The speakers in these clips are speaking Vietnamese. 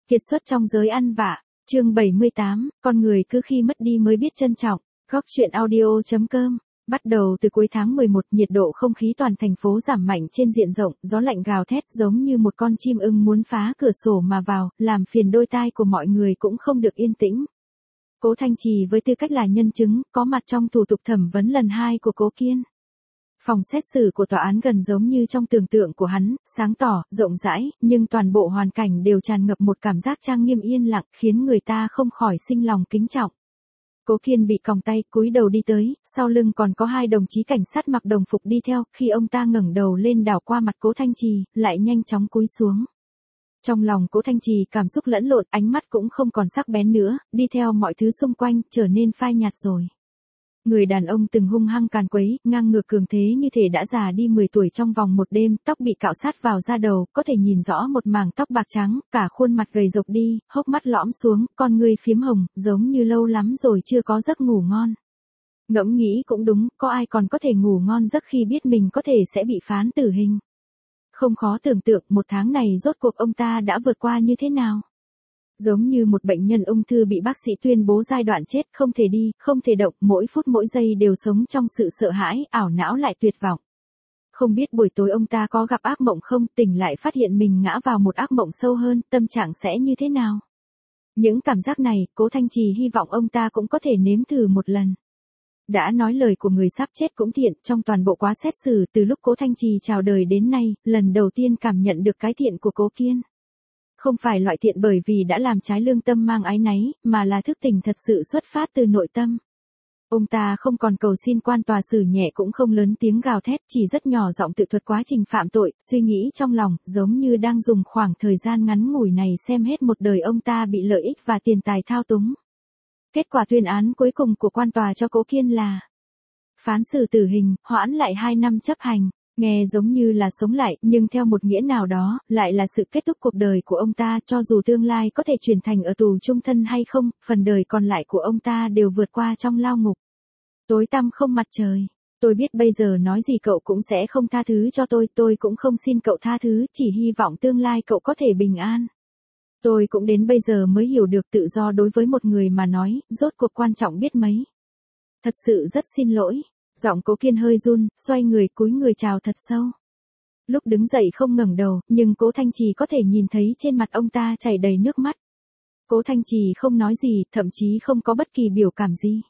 Kiệt xuất trong giới ăn vạ, chương 78, con người cứ khi mất đi mới biết trân trọng, góc truyện audio.com. Bắt đầu từ cuối tháng 11, nhiệt độ không khí toàn thành phố giảm mạnh trên diện rộng, gió lạnh gào thét giống như một con chim ưng muốn phá cửa sổ mà vào, làm phiền đôi tai của mọi người cũng không được yên tĩnh. Cố Thanh Trì với tư cách là nhân chứng, có mặt trong thủ tục thẩm vấn lần 2 của Cố Kiên. Phòng xét xử của tòa án gần giống như trong tưởng tượng của hắn, sáng tỏ, rộng rãi, nhưng toàn bộ hoàn cảnh đều tràn ngập một cảm giác trang nghiêm yên lặng, khiến người ta không khỏi sinh lòng kính trọng. Cố Kiên bị còng tay, cúi đầu đi tới, sau lưng còn có 2 đồng chí cảnh sát mặc đồng phục đi theo, khi ông ta ngẩng đầu lên đảo qua mặt Cố Thanh Trì, lại nhanh chóng cúi xuống. Trong lòng Cố Thanh Trì cảm xúc lẫn lộn, ánh mắt cũng không còn sắc bén nữa, đi theo mọi thứ xung quanh, trở nên phai nhạt rồi. Người đàn ông từng hung hăng càn quấy, ngang ngược cường thế như thể đã già đi 10 tuổi trong vòng một đêm, tóc bị cạo sát vào da đầu, có thể nhìn rõ một mảng tóc bạc trắng, cả khuôn mặt gầy rộc đi, hốc mắt lõm xuống, con ngươi phiếm hồng, giống như lâu lắm rồi chưa có giấc ngủ ngon. Ngẫm nghĩ cũng đúng, có ai còn có thể ngủ ngon giấc khi biết mình có thể sẽ bị phán tử hình. Không khó tưởng tượng một tháng này rốt cuộc ông ta đã vượt qua như thế nào. Giống như một bệnh nhân ung thư bị bác sĩ tuyên bố giai đoạn chết, không thể đi, không thể động, mỗi phút mỗi giây đều sống trong sự sợ hãi, ảo não lại tuyệt vọng. Không biết buổi tối ông ta có gặp ác mộng không, tỉnh lại phát hiện mình ngã vào một ác mộng sâu hơn, tâm trạng sẽ như thế nào. Những cảm giác này, Cố Thanh Trì hy vọng ông ta cũng có thể nếm thử một lần. Đã nói lời của người sắp chết cũng thiện, trong toàn bộ quá xét xử từ lúc Cố Thanh Trì chào đời đến nay, lần đầu tiên cảm nhận được cái thiện của Cố Kiên. Không phải loại thiện bởi vì đã làm trái lương tâm mang áy náy, mà là thức tỉnh thật sự xuất phát từ nội tâm. Ông ta không còn cầu xin quan tòa xử nhẹ cũng không lớn tiếng gào thét, chỉ rất nhỏ giọng tự thuật quá trình phạm tội, suy nghĩ trong lòng, giống như đang dùng khoảng thời gian ngắn ngủi này xem hết một đời ông ta bị lợi ích và tiền tài thao túng. Kết quả tuyên án cuối cùng của quan tòa cho Cố Kiên là phán xử tử hình, hoãn lại 2 năm chấp hành. Nghe giống như là sống lại, nhưng theo một nghĩa nào đó, lại là sự kết thúc cuộc đời của ông ta, cho dù tương lai có thể chuyển thành ở tù chung thân hay không, phần đời còn lại của ông ta đều vượt qua trong lao ngục. Tối tăm không mặt trời. Tôi biết bây giờ nói gì cậu cũng sẽ không tha thứ cho tôi cũng không xin cậu tha thứ, chỉ hy vọng tương lai cậu có thể bình an. Tôi cũng đến bây giờ mới hiểu được tự do đối với một người mà nói, rốt cuộc quan trọng biết mấy. Thật sự rất xin lỗi. Giọng Cố Kiên hơi run, xoay người cúi người chào thật sâu. Lúc đứng dậy không ngẩng đầu, nhưng Cố Thanh Trì có thể nhìn thấy trên mặt ông ta chảy đầy nước mắt. Cố Thanh Trì không nói gì, thậm chí không có bất kỳ biểu cảm gì.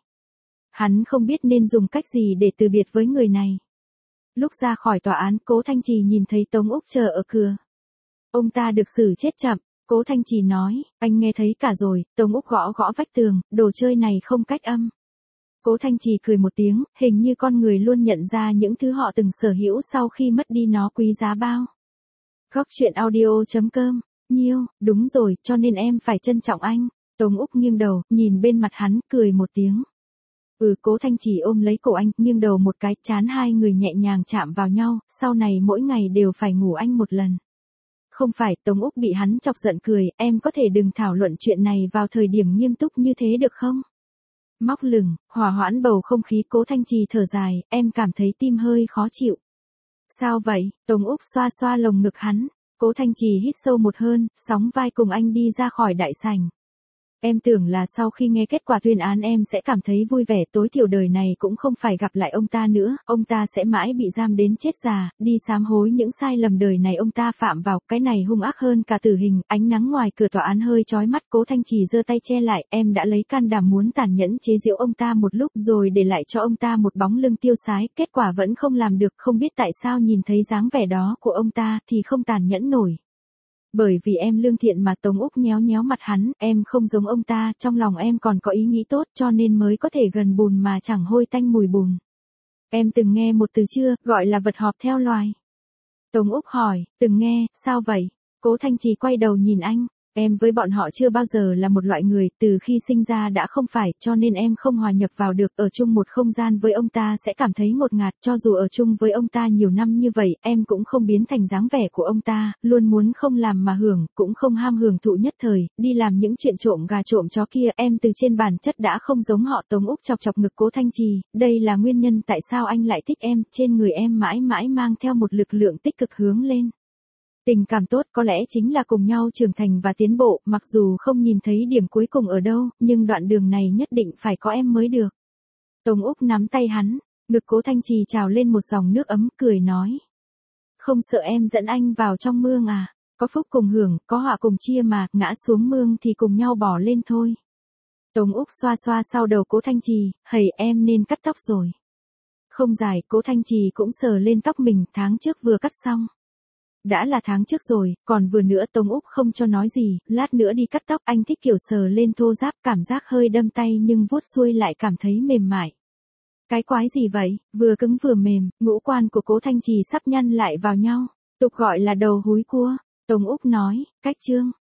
Hắn không biết nên dùng cách gì để từ biệt với người này. Lúc ra khỏi tòa án, Cố Thanh Trì nhìn thấy Tống Úc chờ ở cửa. Ông ta được xử chết chậm, Cố Thanh Trì nói, anh nghe thấy cả rồi. Tống Úc gõ gõ vách tường, đồ chơi này không cách âm. Cố Thanh Trì cười một tiếng, hình như con người luôn nhận ra những thứ họ từng sở hữu sau khi mất đi nó quý giá bao. Góc truyện audio.com, Nhiêu, đúng rồi, cho nên em phải trân trọng anh. Tống Úc nghiêng đầu, nhìn bên mặt hắn, cười một tiếng. Cố Thanh Trì ôm lấy cổ anh, nghiêng đầu một cái, trán hai người nhẹ nhàng chạm vào nhau, sau này mỗi ngày đều phải ngủ anh một lần. Không phải, Tống Úc bị hắn chọc giận cười, em có thể đừng thảo luận chuyện này vào thời điểm nghiêm túc như thế được không? Móc lửng, hòa hoãn bầu không khí. Cố Thanh Trì thở dài, em cảm thấy tim hơi khó chịu. Sao vậy? Tống Úc xoa xoa lồng ngực hắn. Cố Thanh Trì hít sâu một hơi, sóng vai cùng anh đi ra khỏi đại sảnh. Em tưởng là sau khi nghe kết quả tuyên án em sẽ cảm thấy vui vẻ, tối thiểu đời này cũng không phải gặp lại ông ta nữa, ông ta sẽ mãi bị giam đến chết già, đi sám hối những sai lầm đời này ông ta phạm vào, cái này hung ác hơn cả tử hình. Ánh nắng ngoài cửa tòa án hơi chói mắt, Cố Thanh Trì giơ tay che lại, em đã lấy can đảm muốn tàn nhẫn chế giễu ông ta một lúc rồi để lại cho ông ta một bóng lưng tiêu sái, kết quả vẫn không làm được, không biết tại sao nhìn thấy dáng vẻ đó của ông ta thì không tàn nhẫn nổi. Bởi vì em lương thiện mà. Tống Úc nhéo nhéo mặt hắn, em không giống ông ta, trong lòng em còn có ý nghĩ tốt cho nên mới có thể gần bùn mà chẳng hôi tanh mùi bùn. Em từng nghe một từ chưa, gọi là vật họp theo loài. Tống Úc hỏi, từng nghe, sao vậy? Cố Thanh Trì quay đầu nhìn anh. Em với bọn họ chưa bao giờ là một loại người, từ khi sinh ra đã không phải, cho nên em không hòa nhập vào được, ở chung một không gian với ông ta sẽ cảm thấy ngột ngạt, cho dù ở chung với ông ta nhiều năm như vậy, em cũng không biến thành dáng vẻ của ông ta, luôn muốn không làm mà hưởng, cũng không ham hưởng thụ nhất thời, đi làm những chuyện trộm gà trộm chó kia, em từ trên bản chất đã không giống họ. Tống Úc chọc chọc ngực Cố Thanh Trì, đây là nguyên nhân tại sao anh lại thích em, trên người em mãi mãi mang theo một lực lượng tích cực hướng lên. Tình cảm tốt có lẽ chính là cùng nhau trưởng thành và tiến bộ, mặc dù không nhìn thấy điểm cuối cùng ở đâu, nhưng đoạn đường này nhất định phải có em mới được. Tống Úc nắm tay hắn, ngực Cố Thanh Trì trào lên một dòng nước ấm, cười nói. Không sợ em dẫn anh vào trong mương à, có phúc cùng hưởng, có họa cùng chia mà, ngã xuống mương thì cùng nhau bỏ lên thôi. Tống Úc xoa xoa sau đầu Cố Thanh Trì, hầy em nên cắt tóc rồi. Không dài, Cố Thanh Trì cũng sờ lên tóc mình, tháng trước vừa cắt xong. Đã là tháng trước rồi, còn vừa nữa. Tống Úc không cho nói gì, lát nữa đi cắt tóc, anh thích kiểu sờ lên thô ráp, cảm giác hơi đâm tay nhưng vuốt xuôi lại cảm thấy mềm mại. Cái quái gì vậy, vừa cứng vừa mềm, ngũ quan của Cố Thanh Trì sắp nhăn lại vào nhau, tục gọi là đầu húi cua. Tống Úc nói, cách chương.